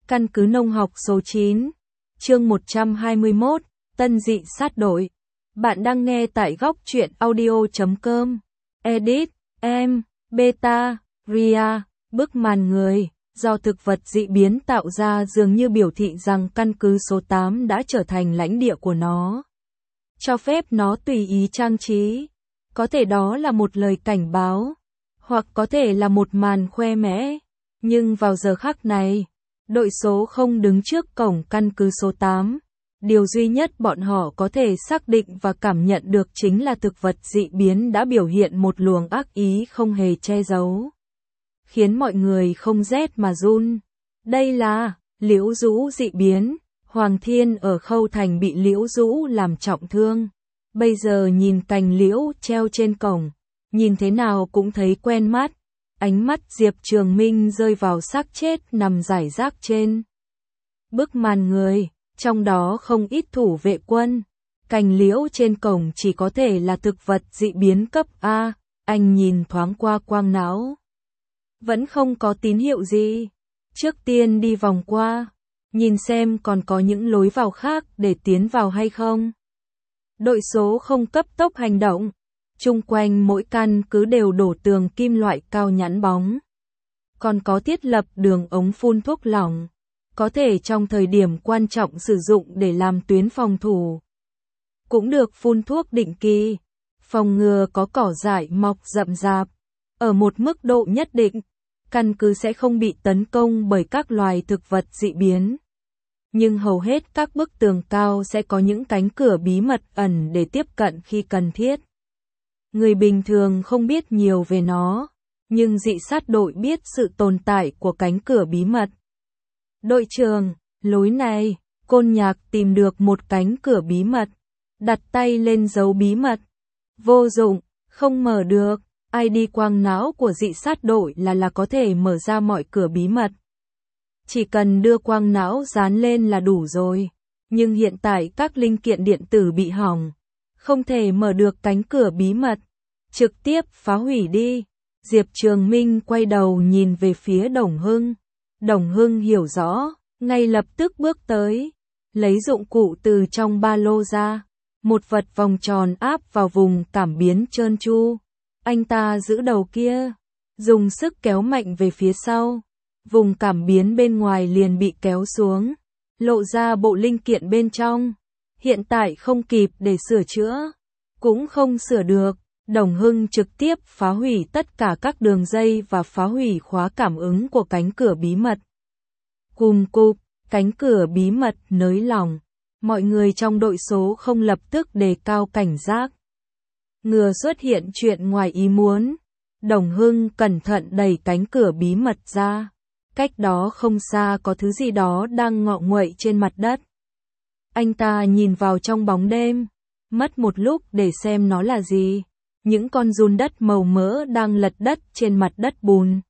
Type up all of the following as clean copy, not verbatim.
Căn cứ nông học số 9, chương 121, Tân dị sát đội. Bạn đang nghe tại góc truyện audio.com. Edit, em, Beta, Ria, bức màn người, do thực vật dị biến tạo ra dường như biểu thị rằng căn cứ số 8 đã trở thành lãnh địa của nó. Cho phép nó tùy ý trang trí. Có thể đó là một lời cảnh báo, hoặc có thể là một màn khoe mẽ. Nhưng vào giờ khắc này, đội số không đứng trước cổng căn cứ số 8. Điều duy nhất bọn họ có thể xác định và cảm nhận được chính là thực vật dị biến đã biểu hiện một luồng ác ý không hề che giấu, khiến mọi người không rét mà run. Đây là Liễu Dũ dị biến. Hoàng Thiên ở Khâu Thành bị Liễu Dũ làm trọng thương. Bây giờ nhìn cành liễu treo trên cổng, nhìn thế nào cũng thấy quen mắt. Ánh mắt Diệp Trường Minh rơi vào xác chết nằm rải rác trên bức màn người, trong đó không ít thủ vệ quân. Cành liễu trên cổng chỉ có thể là thực vật dị biến cấp A. Anh nhìn thoáng qua quang não, vẫn không có tín hiệu gì. Trước tiên đi vòng qua, nhìn xem còn có những lối vào khác để tiến vào hay không. Đội số không cấp tốc hành động. Chung quanh mỗi căn cứ đều đổ tường kim loại cao nhẵn bóng. Còn có thiết lập đường ống phun thuốc lỏng, có thể trong thời điểm quan trọng sử dụng để làm tuyến phòng thủ. Cũng được phun thuốc định kỳ, phòng ngừa có cỏ dại mọc rậm rạp. Ở một mức độ nhất định, căn cứ sẽ không bị tấn công bởi các loài thực vật dị biến. Nhưng hầu hết các bức tường cao sẽ có những cánh cửa bí mật ẩn để tiếp cận khi cần thiết. Người bình thường không biết nhiều về nó, nhưng dị sát đội biết sự tồn tại của cánh cửa bí mật. Đội trưởng, lối này, Côn Nhạc tìm được một cánh cửa bí mật, đặt tay lên dấu bí mật. Vô dụng, không mở được. ID quang não của dị sát đội là có thể mở ra mọi cửa bí mật. Chỉ cần đưa quang não dán lên là đủ rồi. Nhưng hiện tại các linh kiện điện tử bị hỏng, không thể mở được cánh cửa bí mật. Trực tiếp phá hủy đi. Diệp Trường Minh quay đầu nhìn về phía Đồng Hưng. Đồng Hưng hiểu rõ, ngay lập tức bước tới, lấy dụng cụ từ trong ba lô ra. Một vật vòng tròn áp vào vùng cảm biến trơn tru. Anh ta giữ đầu kia, dùng sức kéo mạnh về phía sau. Vùng cảm biến bên ngoài liền bị kéo xuống, lộ ra bộ linh kiện bên trong. Hiện tại không kịp để sửa chữa, cũng không sửa được. Đồng Hưng trực tiếp phá hủy tất cả các đường dây và phá hủy khóa cảm ứng của cánh cửa bí mật. Cùm cụp, cánh cửa bí mật nới lỏng. Mọi người trong đội số không lập tức đề cao cảnh giác, ngừa xuất hiện chuyện ngoài ý muốn. Đồng Hưng cẩn thận đẩy cánh cửa bí mật ra. Cách đó không xa có thứ gì đó đang ngọ nguậy trên mặt đất. Anh ta nhìn vào trong bóng đêm, mất một lúc để xem nó là gì. Những con giun đất màu mỡ đang lật đất trên mặt đất bùn,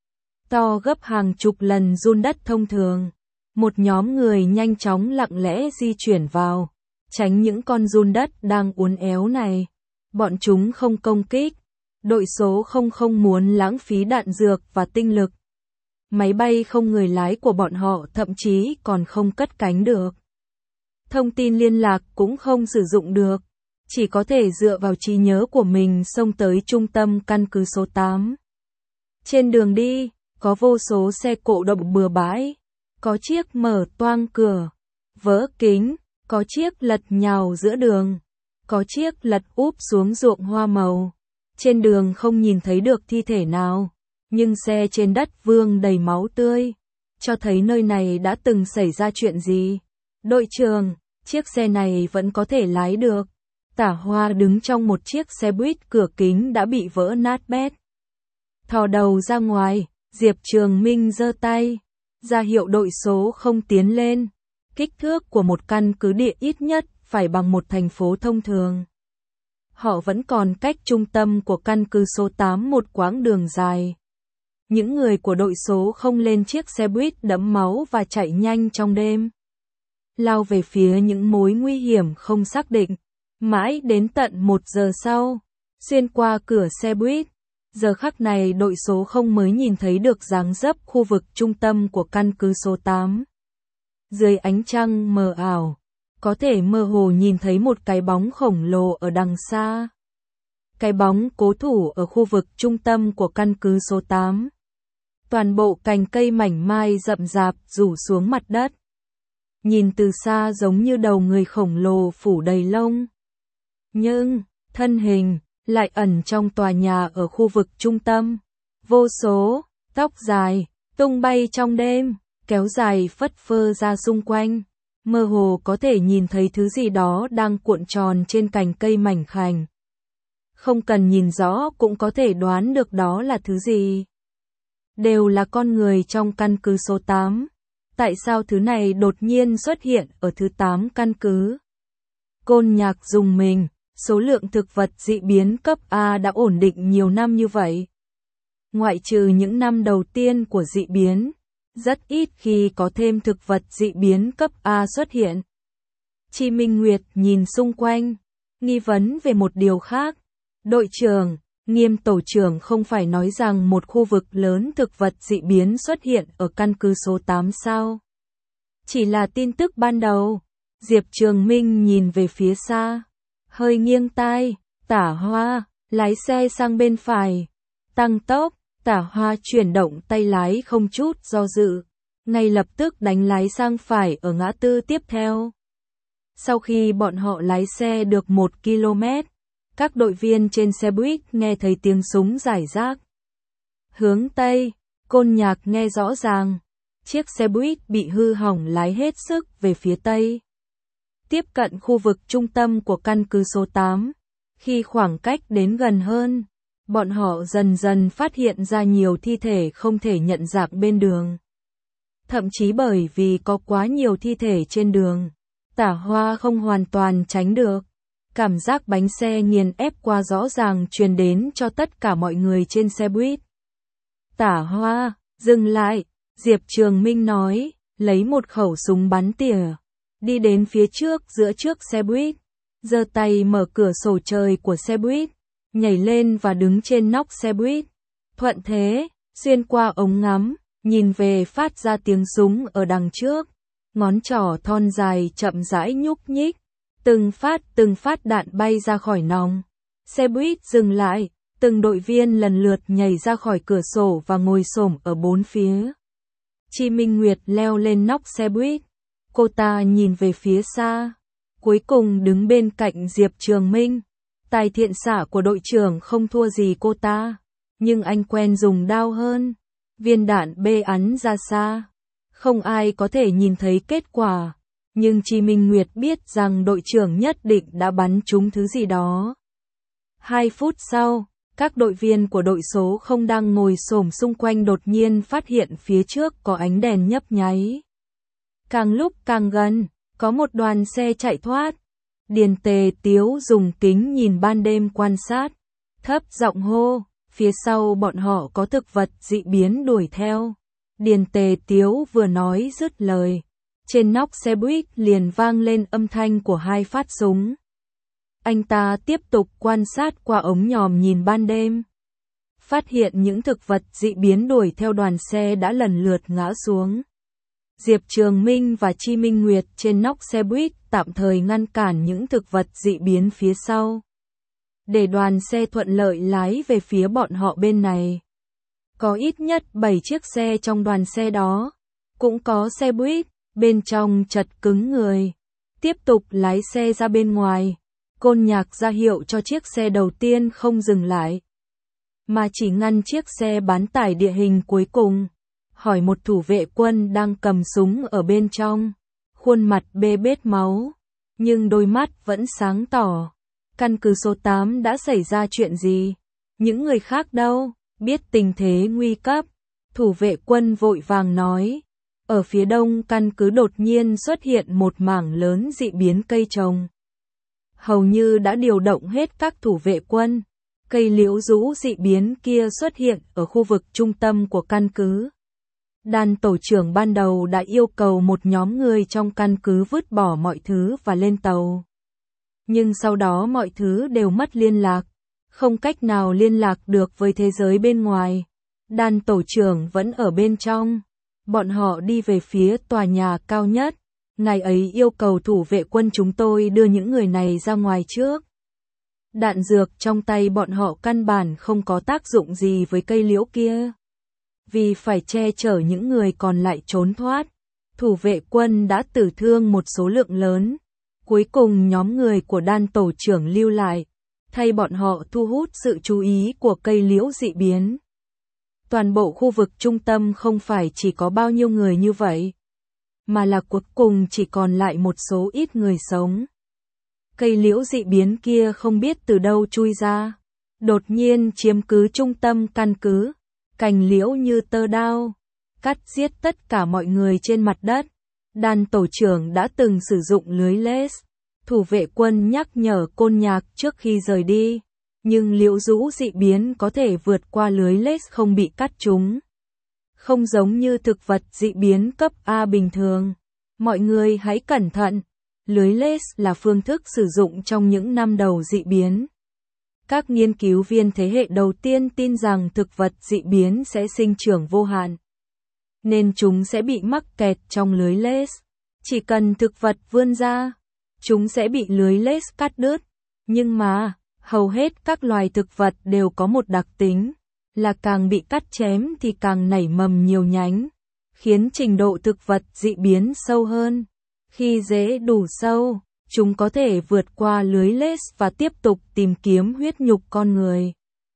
to gấp hàng chục lần giun đất thông thường. Một nhóm người nhanh chóng lặng lẽ di chuyển vào, tránh những con giun đất đang uốn éo này. Bọn chúng không công kích. Đội số không muốn lãng phí đạn dược và tinh lực. Máy bay không người lái của bọn họ thậm chí còn không cất cánh được. Thông tin liên lạc cũng không sử dụng được. Chỉ có thể dựa vào trí nhớ của mình xông tới trung tâm căn cứ số 8. Trên đường đi, có vô số xe cộ đậu bừa bãi. Có chiếc mở toang cửa, vỡ kính, có chiếc lật nhào giữa đường, có chiếc lật úp xuống ruộng hoa màu. Trên đường không nhìn thấy được thi thể nào, nhưng xe trên đất vương đầy máu tươi, cho thấy nơi này đã từng xảy ra chuyện gì. Đội trưởng, chiếc xe này vẫn có thể lái được. Tả Hoa đứng trong một chiếc xe buýt cửa kính đã bị vỡ nát bét. Thò đầu ra ngoài, Diệp Trường Minh giơ tay, ra hiệu đội số không tiến lên. Kích thước của một căn cứ địa ít nhất phải bằng một thành phố thông thường. Họ vẫn còn cách trung tâm của căn cứ số 8 một quãng đường dài. Những người của đội số không lên chiếc xe buýt đẫm máu và chạy nhanh trong đêm, lao về phía những mối nguy hiểm không xác định. Mãi đến tận 1 giờ sau, xuyên qua cửa xe buýt, giờ khắc này đội số không mới nhìn thấy được dáng dấp khu vực trung tâm của căn cứ số 8. Dưới ánh trăng mờ ảo, có thể mơ hồ nhìn thấy một cái bóng khổng lồ ở đằng xa. Cái bóng cố thủ ở khu vực trung tâm của căn cứ số 8. Toàn bộ cành cây mảnh mai rậm rạp rủ xuống mặt đất. Nhìn từ xa giống như đầu người khổng lồ phủ đầy lông. Nhưng, thân hình lại ẩn trong tòa nhà ở khu vực trung tâm. Vô số tóc dài tung bay trong đêm, kéo dài phất phơ ra xung quanh. Mơ hồ có thể nhìn thấy thứ gì đó đang cuộn tròn trên cành cây mảnh khảnh. Không cần nhìn rõ cũng có thể đoán được đó là thứ gì. Đều là con người trong căn cứ số 8. Tại sao thứ này đột nhiên xuất hiện ở thứ 8 căn cứ? Côn Nhạc rùng mình, số lượng thực vật dị biến cấp A đã ổn định nhiều năm như vậy. Ngoại trừ những năm đầu tiên của dị biến, rất ít khi có thêm thực vật dị biến cấp A xuất hiện. Chi Minh Nguyệt nhìn xung quanh, nghi vấn về một điều khác. Đội trưởng, Nghiêm tổ trưởng không phải nói rằng một khu vực lớn thực vật dị biến xuất hiện ở căn cứ số 8 sao? Chỉ là tin tức ban đầu. Diệp Trường Minh nhìn về phía xa, hơi nghiêng tai. Tả Hoa lái xe sang bên phải, tăng tốc. Tả Hoa chuyển động tay lái không chút do dự, ngay lập tức đánh lái sang phải ở ngã tư tiếp theo. Sau khi bọn họ lái xe được 1 km, các đội viên trên xe buýt nghe thấy tiếng súng rải rác. Hướng Tây, Côn Nhạc nghe rõ ràng, chiếc xe buýt bị hư hỏng lái hết sức về phía Tây. Tiếp cận khu vực trung tâm của căn cứ số 8, khi khoảng cách đến gần hơn, bọn họ dần dần phát hiện ra nhiều thi thể không thể nhận dạng bên đường. Thậm chí bởi vì có quá nhiều thi thể trên đường, Tả Hoa không hoàn toàn tránh được. Cảm giác bánh xe nghiền ép qua rõ ràng truyền đến cho tất cả mọi người trên xe buýt. Tả Hoa, dừng lại, Diệp Trường Minh nói, lấy một khẩu súng bắn tỉa, đi đến phía trước giữa trước xe buýt, giơ tay mở cửa sổ trời của xe buýt, nhảy lên và đứng trên nóc xe buýt. Thuận thế, xuyên qua ống ngắm, nhìn về phát ra tiếng súng ở đằng trước, ngón trỏ thon dài chậm rãi nhúc nhích. Từng phát đạn bay ra khỏi nòng. Xe buýt dừng lại, từng đội viên lần lượt nhảy ra khỏi cửa sổ và ngồi xổm ở bốn phía. Chi Minh Nguyệt leo lên nóc xe buýt. Cô ta nhìn về phía xa, cuối cùng đứng bên cạnh Diệp Trường Minh. Tài thiện xạ của đội trưởng không thua gì cô ta, nhưng anh quen dùng đao hơn. Viên đạn bê ắn ra xa, không ai có thể nhìn thấy kết quả. Nhưng Chi Minh Nguyệt biết rằng đội trưởng nhất định đã bắn trúng thứ gì đó. 2 phút sau, các đội viên của đội số không đang ngồi xổm xung quanh đột nhiên phát hiện phía trước có ánh đèn nhấp nháy. Càng lúc càng gần, có một đoàn xe chạy thoát. Điền Tề Tiếu dùng kính nhìn ban đêm quan sát, thấp giọng hô, phía sau bọn họ có thực vật dị biến đuổi theo. Điền Tề Tiếu vừa nói dứt lời, trên nóc xe buýt liền vang lên âm thanh của 2 phát súng. Anh ta tiếp tục quan sát qua ống nhòm nhìn ban đêm, phát hiện những thực vật dị biến đuổi theo đoàn xe đã lần lượt ngã xuống. Diệp Trường Minh và Chi Minh Nguyệt trên nóc xe buýt tạm thời ngăn cản những thực vật dị biến phía sau, để đoàn xe thuận lợi lái về phía bọn họ bên này. Có ít nhất 7 chiếc xe trong đoàn xe đó, cũng có xe buýt, bên trong chật cứng người. Tiếp tục lái xe ra bên ngoài, Côn Nhạc ra hiệu cho chiếc xe đầu tiên không dừng lại, mà chỉ ngăn chiếc xe bán tải địa hình cuối cùng. Hỏi một thủ vệ quân đang cầm súng ở bên trong, khuôn mặt bê bết máu, nhưng đôi mắt vẫn sáng tỏ. Căn cứ số 8 đã xảy ra chuyện gì? Những người khác đâu? Biết tình thế nguy cấp, thủ vệ quân vội vàng nói. Ở phía đông căn cứ đột nhiên xuất hiện một mảng lớn dị biến cây trồng. Hầu như đã điều động hết các thủ vệ quân. Cây liễu rũ dị biến kia xuất hiện ở khu vực trung tâm của căn cứ. Đàn tổ trưởng ban đầu đã yêu cầu một nhóm người trong căn cứ vứt bỏ mọi thứ và lên tàu. Nhưng sau đó mọi thứ đều mất liên lạc, không cách nào liên lạc được với thế giới bên ngoài. Đàn tổ trưởng vẫn ở bên trong. Bọn họ đi về phía tòa nhà cao nhất. Ngài ấy yêu cầu thủ vệ quân chúng tôi đưa những người này ra ngoài trước. Đạn dược trong tay bọn họ căn bản không có tác dụng gì với cây liễu kia. Vì phải che chở những người còn lại trốn thoát, thủ vệ quân đã tử thương một số lượng lớn. Cuối cùng nhóm người của Đan tổ trưởng lưu lại, thay bọn họ thu hút sự chú ý của cây liễu dị biến. Toàn bộ khu vực trung tâm không phải chỉ có bao nhiêu người như vậy, mà là cuối cùng chỉ còn lại một số ít người sống. Cây liễu dị biến kia không biết từ đâu chui ra, đột nhiên chiếm cứ trung tâm căn cứ, cành liễu như tơ đao, cắt giết tất cả mọi người trên mặt đất. Đan tổ trưởng đã từng sử dụng lưới lace, thủ vệ quân nhắc nhở Côn Nhạc trước khi rời đi, nhưng liễu rũ dị biến có thể vượt qua lưới lace không bị cắt trúng. Không giống như thực vật dị biến cấp A bình thường. Mọi người hãy cẩn thận, lưới lace là phương thức sử dụng trong những năm đầu dị biến. Các nghiên cứu viên thế hệ đầu tiên tin rằng thực vật dị biến sẽ sinh trưởng vô hạn, nên chúng sẽ bị mắc kẹt trong lưới lace. Chỉ cần thực vật vươn ra, chúng sẽ bị lưới lace cắt đứt. Nhưng mà, hầu hết các loài thực vật đều có một đặc tính, là càng bị cắt chém thì càng nảy mầm nhiều nhánh, khiến trình độ thực vật dị biến sâu hơn. Khi rễ đủ sâu, chúng có thể vượt qua lưới lace và tiếp tục tìm kiếm huyết nhục con người.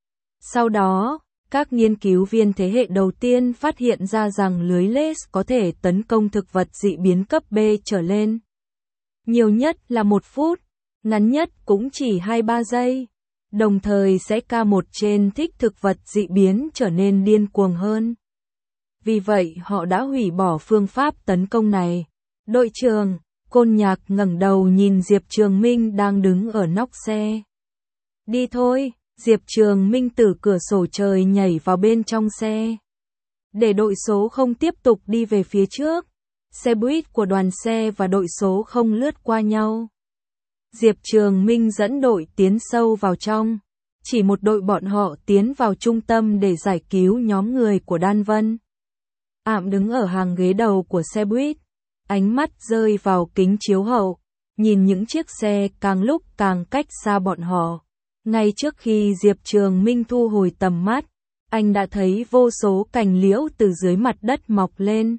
Sau đó, các nghiên cứu viên thế hệ đầu tiên phát hiện ra rằng lưới lace có thể tấn công thực vật dị biến cấp B trở lên. Nhiều nhất là 1 phút, ngắn nhất cũng chỉ 2-3 giây. Đồng thời sẽ K1 trên thích thực vật dị biến trở nên điên cuồng hơn. Vì vậy họ đã hủy bỏ phương pháp tấn công này. Đội trưởng, Côn Nhạc ngẩng đầu nhìn Diệp Trường Minh đang đứng ở nóc xe. Đi thôi, Diệp Trường Minh từ cửa sổ trời nhảy vào bên trong xe. Để đội số không tiếp tục đi về phía trước. Xe buýt của đoàn xe và đội số không lướt qua nhau. Diệp Trường Minh dẫn đội tiến sâu vào trong. Chỉ một đội bọn họ tiến vào trung tâm để giải cứu nhóm người của Đan Vân. Ảm đứng ở hàng ghế đầu của xe buýt. Ánh mắt rơi vào kính chiếu hậu. Nhìn những chiếc xe càng lúc càng cách xa bọn họ. Ngay trước khi Diệp Trường Minh thu hồi tầm mắt, anh đã thấy vô số cành liễu từ dưới mặt đất mọc lên,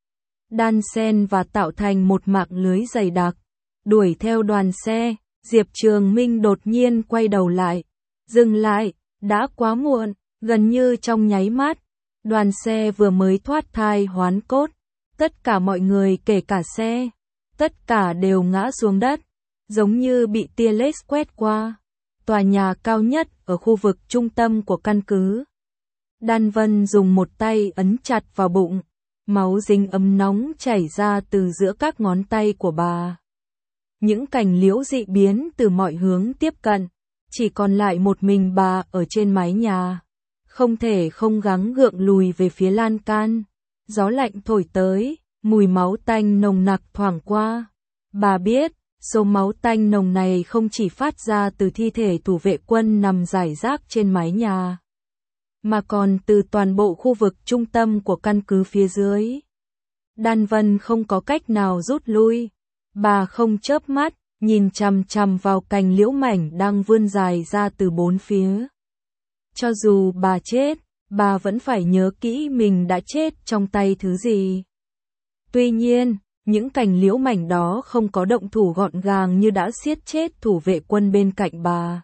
đan xen và tạo thành một mạng lưới dày đặc. Đuổi theo đoàn xe, Diệp Trường Minh đột nhiên quay đầu lại. Dừng lại, đã quá muộn, gần như trong nháy mắt. Đoàn xe vừa mới thoát thai hoán cốt. Tất cả mọi người kể cả xe, tất cả đều ngã xuống đất, giống như bị tia laser quét qua. Tòa nhà cao nhất ở khu vực trung tâm của căn cứ. Đan Vân dùng một tay ấn chặt vào bụng, máu dính ấm nóng chảy ra từ giữa các ngón tay của bà. Những cành liễu dị biến từ mọi hướng tiếp cận, chỉ còn lại một mình bà ở trên mái nhà. Không thể không gắng gượng lùi về phía lan can. Gió lạnh thổi tới, mùi máu tanh nồng nặc thoảng qua. Bà biết, số máu tanh nồng này không chỉ phát ra từ thi thể thủ vệ quân nằm rải rác trên mái nhà, mà còn từ toàn bộ khu vực trung tâm của căn cứ phía dưới. Đan Vân không có cách nào rút lui. Bà không chớp mắt, nhìn chằm chằm vào cành liễu mảnh đang vươn dài ra từ bốn phía. Cho dù bà chết, bà vẫn phải nhớ kỹ mình đã chết trong tay thứ gì. Tuy nhiên, những cành liễu mảnh đó không có động thủ gọn gàng như đã giết chết thủ vệ quân bên cạnh bà,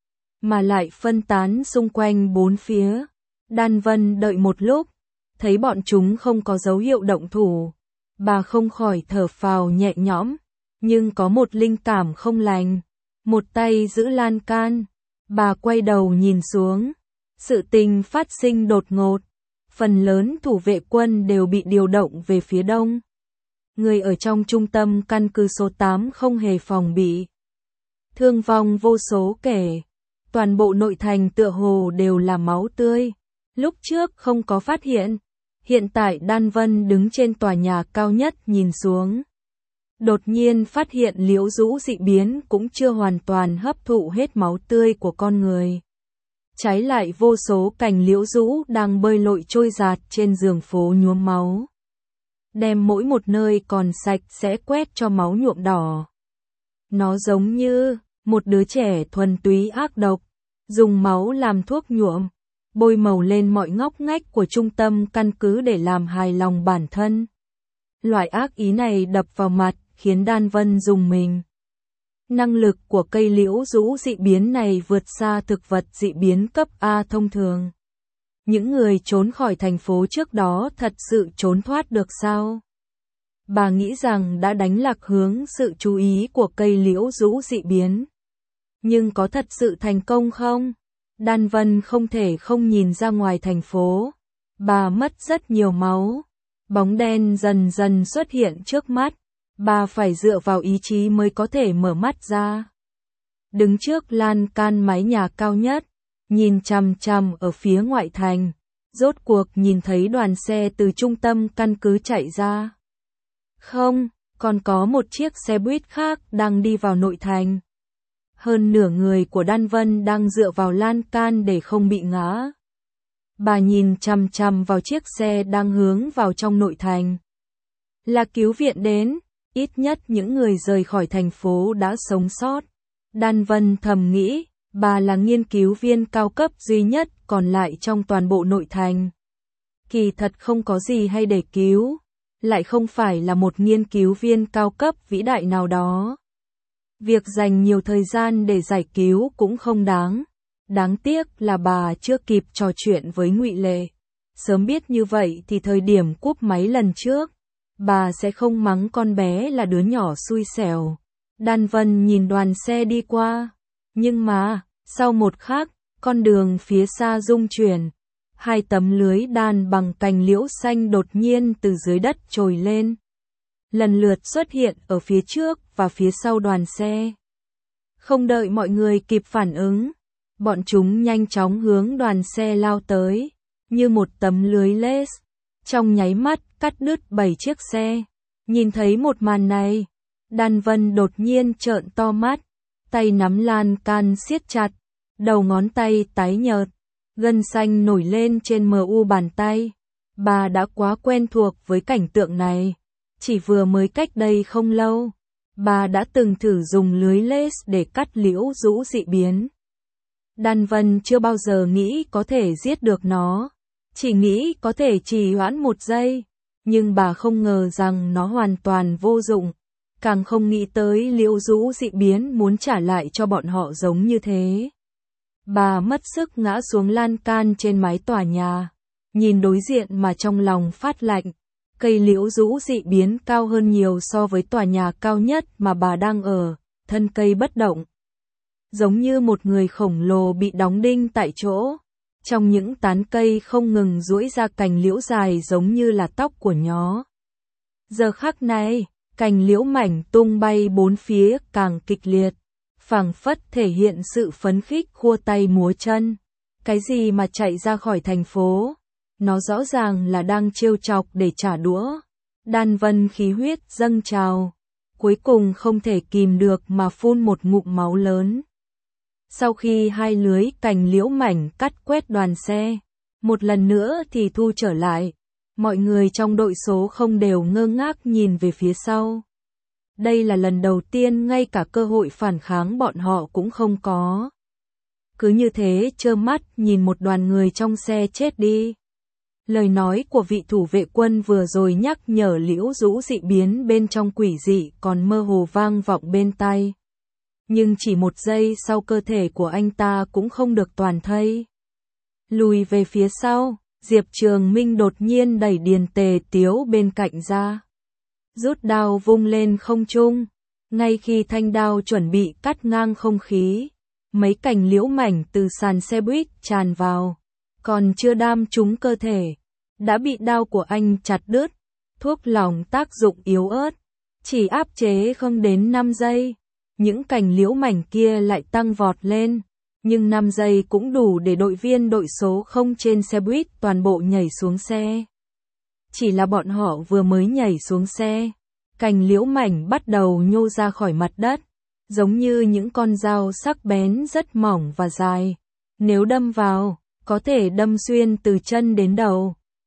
mà lại phân tán xung quanh bốn phía. Đan Vân đợi một lúc, thấy bọn chúng không có dấu hiệu động thủ. Bà không khỏi thở phào nhẹ nhõm, nhưng có một linh cảm không lành. Một tay giữ lan can, bà quay đầu nhìn xuống. Sự tình phát sinh đột ngột. Phần lớn thủ vệ quân đều bị điều động về phía đông. Người ở trong trung tâm căn cứ số 8 không hề phòng bị. Thương vong vô số kể. Toàn bộ nội thành tựa hồ đều là máu tươi. Lúc trước không có phát hiện. Hiện tại Đan Vân đứng trên tòa nhà cao nhất nhìn xuống. Đột nhiên phát hiện liễu rũ dị biến cũng chưa hoàn toàn hấp thụ hết máu tươi của con người. Trái lại vô số cành liễu rũ đang bơi lội trôi dạt trên giường phố nhuốm máu. đem mỗi một nơi còn sạch sẽ quét cho máu nhuộm đỏ. Nó giống như một đứa trẻ thuần túy ác độc, dùng máu làm thuốc nhuộm, bôi màu lên mọi ngóc ngách của trung tâm căn cứ để làm hài lòng bản thân. Loại ác ý này đập vào mặt, khiến Đan Vân rùng mình. Năng lực của cây liễu rũ dị biến này vượt xa thực vật dị biến cấp A thông thường. Những người trốn khỏi thành phố trước đó thật sự trốn thoát được sao? Bà nghĩ rằng đã đánh lạc hướng sự chú ý của cây liễu rũ dị biến. Nhưng có thật sự thành công không? Đan Vân không thể không nhìn ra ngoài thành phố. Bà mất rất nhiều máu. Bóng đen dần dần xuất hiện trước mắt. Bà phải dựa vào ý chí mới có thể mở mắt ra. Đứng trước lan can mái nhà cao nhất, nhìn chằm chằm ở phía ngoại thành, rốt cuộc nhìn thấy đoàn xe từ trung tâm căn cứ chạy ra. Không, còn có một chiếc xe buýt khác đang đi vào nội thành. Hơn nửa người của Đan Vân đang dựa vào lan can để không bị ngã. Bà nhìn chằm chằm vào chiếc xe đang hướng vào trong nội thành. Là cứu viện đến, ít nhất những người rời khỏi thành phố đã sống sót. Đan Vân thầm nghĩ, bà là nghiên cứu viên cao cấp duy nhất còn lại trong toàn bộ nội thành. Kỳ thật không có gì hay để cứu, lại không phải là một nghiên cứu viên cao cấp vĩ đại nào đó. Việc dành nhiều thời gian để giải cứu cũng không đáng. Đáng tiếc là bà chưa kịp trò chuyện với Ngụy Lệ. Sớm biết như vậy thì thời điểm cúp máy lần trước, bà sẽ không mắng con bé là đứa nhỏ xui xẻo. Đan Vân nhìn đoàn xe đi qua. Nhưng mà, sau một khắc, con đường phía xa rung chuyển. Hai tấm lưới đan bằng cành liễu xanh đột nhiên từ dưới đất trồi lên. Lần lượt xuất hiện ở phía trước và phía sau đoàn xe. Không đợi mọi người kịp phản ứng, bọn chúng nhanh chóng hướng đoàn xe lao tới, như một tấm lưới lace. Trong nháy mắt cắt đứt 7 chiếc xe. Nhìn thấy một màn này, Đan Vân đột nhiên trợn to mắt, tay nắm lan can siết chặt, đầu ngón tay tái nhợt, gân xanh nổi lên trên mu bàn tay. Bà đã quá quen thuộc với cảnh tượng này. Chỉ vừa mới cách đây không lâu, bà đã từng thử dùng lưới lace để cắt liễu rũ dị biến. Đan Vân chưa bao giờ nghĩ có thể giết được nó, chỉ nghĩ có thể trì hoãn một giây, nhưng bà không ngờ rằng nó hoàn toàn vô dụng, càng không nghĩ tới liễu rũ dị biến muốn trả lại cho bọn họ giống như thế. Bà mất sức ngã xuống lan can trên mái tòa nhà, nhìn đối diện mà trong lòng phát lạnh. Cây liễu rũ dị biến cao hơn nhiều so với tòa nhà cao nhất mà bà đang ở, thân cây bất động. Giống như một người khổng lồ bị đóng đinh tại chỗ. Trong những tán cây không ngừng duỗi ra cành liễu dài giống như là tóc của nó. Giờ khắc này, cành liễu mảnh tung bay bốn phía càng kịch liệt, phảng phất thể hiện sự phấn khích khua tay múa chân. Cái gì mà chạy ra khỏi thành phố? Nó rõ ràng là đang trêu chọc để trả đũa. Đan Vân khí huyết dâng trào, cuối cùng không thể kìm được mà phun một ngụm máu lớn. Sau khi hai lưới cành liễu mảnh cắt quét đoàn xe, một lần nữa thì thu trở lại, mọi người trong đội số không đều ngơ ngác nhìn về phía sau. Đây là lần đầu tiên ngay cả cơ hội phản kháng bọn họ cũng không có. Cứ như thế trơ mắt nhìn một đoàn người trong xe chết đi. Lời nói của vị thủ vệ quân vừa rồi nhắc nhở liễu rũ dị biến bên trong quỷ dị còn mơ hồ vang vọng bên tai. Nhưng chỉ một giây sau cơ thể của anh ta cũng không được toàn thây. Lùi về phía sau, Diệp Trường Minh đột nhiên đẩy Điền Tề Tiếu bên cạnh ra. Rút đao vung lên không trung. Ngay khi thanh đao chuẩn bị cắt ngang không khí, mấy cành liễu mảnh từ sàn xe buýt tràn vào. Còn chưa đam trúng cơ thể, đã bị đao của anh chặt đứt. Thuốc lỏng tác dụng yếu ớt, chỉ áp chế không đến 5 giây. Những cành liễu mảnh kia lại tăng vọt lên, nhưng 5 giây cũng đủ để đội viên đội số 0 trên xe buýt toàn bộ nhảy xuống xe. Chỉ là bọn họ vừa mới nhảy xuống xe, cành liễu mảnh bắt đầu nhô ra khỏi mặt đất, giống như những con dao sắc bén rất mỏng và dài. Nếu đâm vào, có thể đâm xuyên từ chân đến đầu.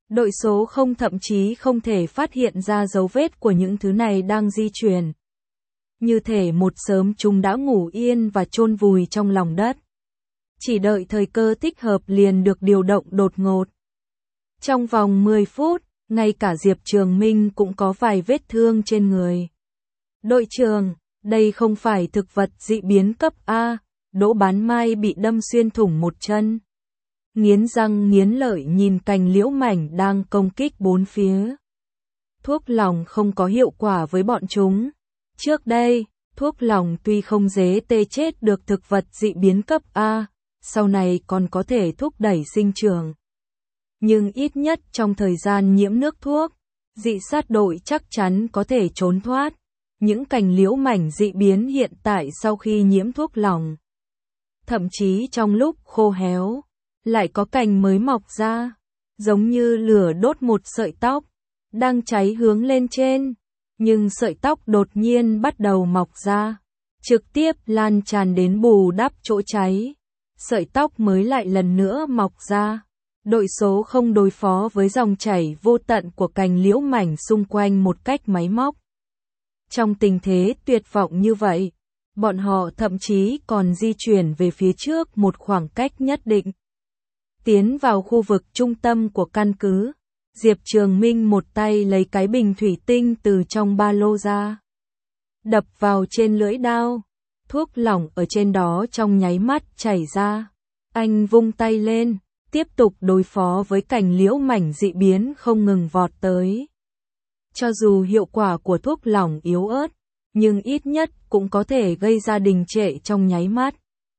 Đội số 0 thậm chí không thể phát hiện ra dấu vết của những thứ này đang di chuyển. Như thể một sớm chúng đã ngủ yên và chôn vùi trong lòng đất. Chỉ đợi thời cơ thích hợp liền được điều động đột ngột. Trong vòng 10 phút, ngay cả Diệp Trường Minh cũng có vài vết thương trên người. Đội trưởng, đây không phải thực vật dị biến cấp A, Đỗ Bán Mai bị đâm xuyên thủng một chân. Nghiến răng nghiến lợi nhìn cành liễu mảnh đang công kích bốn phía. Thuốc lòng không có hiệu quả với bọn chúng. Trước đây, thuốc lòng tuy không dễ tê chết được thực vật dị biến cấp A, sau này còn có thể thúc đẩy sinh trưởng. Nhưng ít nhất trong thời gian nhiễm nước thuốc, dị sát đội chắc chắn có thể trốn thoát. Những cành liễu mảnh dị biến hiện tại sau khi nhiễm thuốc lòng. Thậm chí trong lúc khô héo, lại có cành mới mọc ra, giống như lửa đốt một sợi tóc, đang cháy hướng lên trên. Nhưng sợi tóc đột nhiên bắt đầu mọc ra, trực tiếp lan tràn đến bù đắp chỗ cháy. Sợi tóc mới lại lần nữa mọc ra. Đội số không đối phó với dòng chảy vô tận của cành liễu mảnh xung quanh một cách máy móc. Trong tình thế tuyệt vọng như vậy, bọn họ thậm chí còn di chuyển về phía trước một khoảng cách nhất định. Tiến vào khu vực trung tâm của căn cứ, Diệp Trường Minh một tay lấy cái bình thủy tinh từ trong ba lô ra. Đập vào trên lưỡi đao, thuốc lỏng ở trên đó trong nháy mắt chảy ra. Anh vung tay lên, tiếp tục đối phó với cành liễu mảnh dị biến không ngừng vọt tới. Cho dù hiệu quả của thuốc lỏng yếu ớt, nhưng ít nhất cũng có thể gây ra đình trệ trong nháy mắt.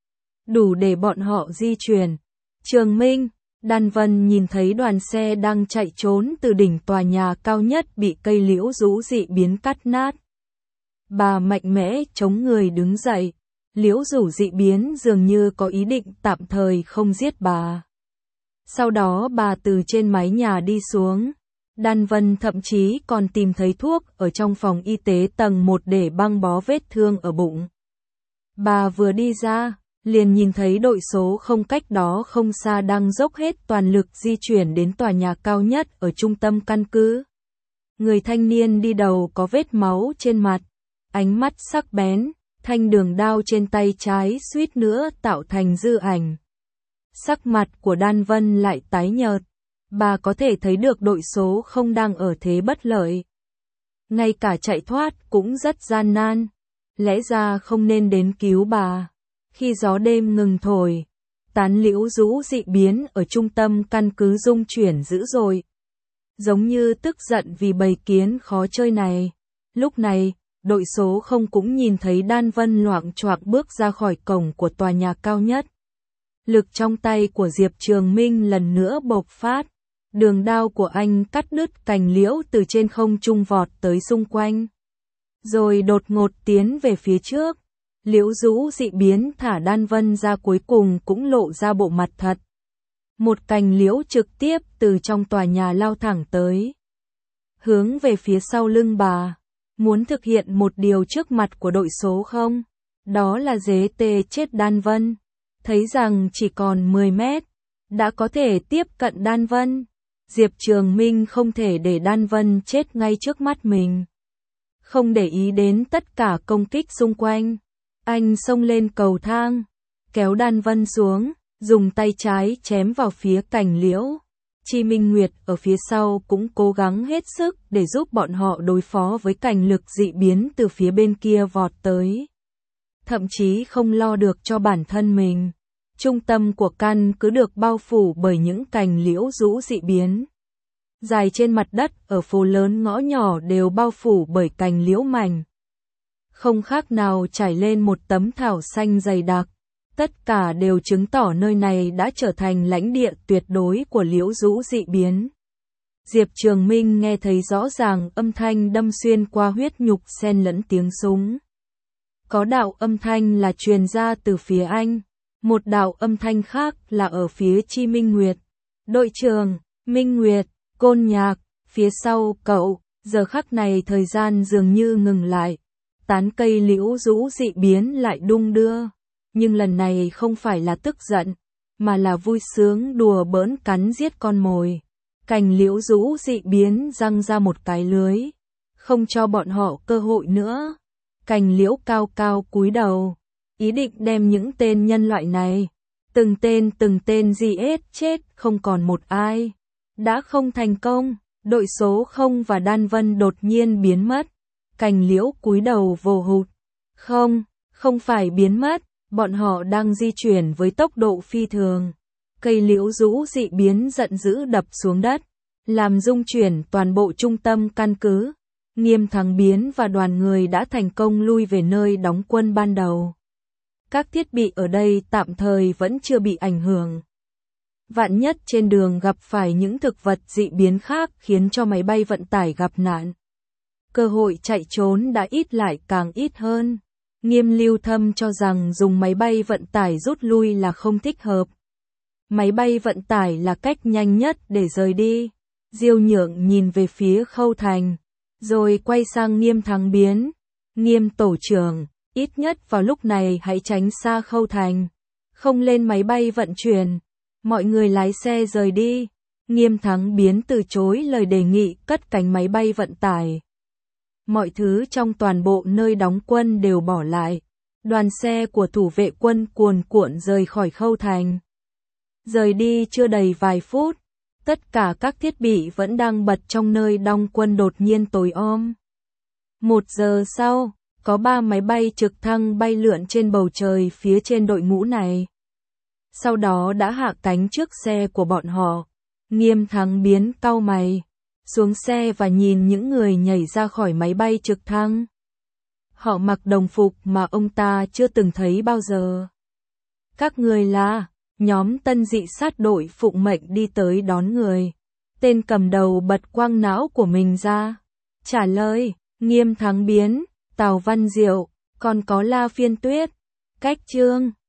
Đủ để bọn họ di chuyển. Trường Minh, Đan Vân nhìn thấy đoàn xe đang chạy trốn từ đỉnh tòa nhà cao nhất bị cây liễu rũ dị biến cắt nát. Bà mạnh mẽ chống người đứng dậy. Liễu rủ dị biến dường như có ý định tạm thời không giết bà. Sau đó bà từ trên mái nhà đi xuống. Đan Vân thậm chí còn tìm thấy thuốc ở trong phòng y tế tầng 1 để băng bó vết thương ở bụng. Bà vừa đi ra, liền nhìn thấy đội số không cách đó không xa đang dốc hết toàn lực di chuyển đến tòa nhà cao nhất ở trung tâm căn cứ. Người thanh niên đi đầu có vết máu trên mặt, ánh mắt sắc bén, thanh đường đao trên tay trái suýt nữa tạo thành dư ảnh. Sắc mặt của Đan Vân lại tái nhợt. Bà có thể thấy được đội số không đang ở thế bất lợi. Ngay cả chạy thoát cũng rất gian nan. Lẽ ra không nên đến cứu bà. Khi gió đêm ngừng thổi, tán liễu rũ dị biến ở trung tâm căn cứ rung chuyển dữ dội. Giống như tức giận vì bầy kiến khó chơi này. Lúc này, đội số không cũng nhìn thấy Đan Vân loạng choạng bước ra khỏi cổng của tòa nhà cao nhất. Lực trong tay của Diệp Trường Minh lần nữa bộc phát. Đường đao của anh cắt đứt cành liễu từ trên không trung vọt tới xung quanh. Rồi đột ngột tiến về phía trước. Liễu rũ dị biến thả Đan Vân ra cuối cùng cũng lộ ra bộ mặt thật. Một cành liễu trực tiếp từ trong tòa nhà lao thẳng tới. Hướng về phía sau lưng bà. Muốn thực hiện một điều trước mặt của đội số không? Đó là dế tê chết Đan Vân. Thấy rằng chỉ còn 10 mét. Đã có thể tiếp cận Đan Vân. Diệp Trường Minh không thể để Đan Vân chết ngay trước mắt mình. Không để ý đến tất cả công kích xung quanh. Anh xông lên cầu thang, kéo Đan Vân xuống, dùng tay trái chém vào phía cành liễu. Chi Minh Nguyệt ở phía sau cũng cố gắng hết sức để giúp bọn họ đối phó với cành lực dị biến từ phía bên kia vọt tới. Thậm chí không lo được cho bản thân mình. Trung tâm của căn cứ được bao phủ bởi những cành liễu rũ dị biến. Dài trên mặt đất ở phố lớn ngõ nhỏ đều bao phủ bởi cành liễu mảnh. Không khác nào trải lên một tấm thảo xanh dày đặc. Tất cả đều chứng tỏ nơi này đã trở thành lãnh địa tuyệt đối của liễu rũ dị biến. Diệp Trường Minh nghe thấy rõ ràng âm thanh đâm xuyên qua huyết nhục xen lẫn tiếng súng. Có đạo âm thanh là truyền ra từ phía anh. Một đạo âm thanh khác là ở phía Chi Minh Nguyệt. Đội trưởng, Minh Nguyệt, Côn Nhạc, phía sau cậu, giờ khắc này thời gian dường như ngừng lại. Tán cây liễu rũ dị biến lại đung đưa. Nhưng lần này không phải là tức giận, mà là vui sướng đùa bỡn cắn giết con mồi. Cành liễu rũ dị biến răng ra một cái lưới, không cho bọn họ cơ hội nữa. Cành liễu cao cao cúi đầu, ý định đem những tên nhân loại này, từng tên giết chết không còn một ai. Đã không thành công, đội số 0 và Đan Vân đột nhiên biến mất. Cành liễu cúi đầu vồ hụt. Không phải biến mất, bọn họ đang di chuyển với tốc độ phi thường. Cây liễu rũ dị biến giận dữ đập xuống đất, làm rung chuyển toàn bộ trung tâm căn cứ. Nghiêm Thắng Biến và đoàn người đã thành công lui về nơi đóng quân ban đầu. Các thiết bị ở đây tạm thời vẫn chưa bị ảnh hưởng. Vạn nhất trên đường gặp phải những thực vật dị biến khác khiến cho máy bay vận tải gặp nạn. Cơ hội chạy trốn đã ít lại càng ít hơn. Nghiêm Lưu Thâm cho rằng dùng máy bay vận tải rút lui là không thích hợp. Máy bay vận tải là cách nhanh nhất để rời đi. Diêu Nhượng nhìn về phía Khâu Thành, rồi quay sang Nghiêm Thắng Biến. Nghiêm tổ trưởng, ít nhất vào lúc này hãy tránh xa Khâu Thành. Không lên máy bay vận chuyển. Mọi người lái xe rời đi. Nghiêm Thắng Biến từ chối lời đề nghị cất cánh máy bay vận tải. Mọi thứ trong toàn bộ nơi đóng quân đều bỏ lại. Đoàn xe của thủ vệ quân cuồn cuộn rời khỏi Khâu Thành. Rời đi chưa đầy vài phút, tất cả các thiết bị vẫn đang bật trong nơi đóng quân đột nhiên tối om. 1 giờ sau, có 3 máy bay trực thăng bay lượn trên bầu trời phía trên đội ngũ này. Sau đó đã hạ cánh trước xe của bọn họ. Nghiêm Thắng Biến cau mày, xuống xe và nhìn những người nhảy ra khỏi máy bay trực thăng. Họ mặc đồng phục mà ông ta chưa từng thấy bao giờ. Các người là nhóm tân dị sát đội phụng mệnh đi tới đón người. Tên cầm đầu bật quang não của mình ra. Trả lời, Nghiêm Thắng Biến, Tào Văn Diệu, còn có La Phiên Tuyết. Cách chương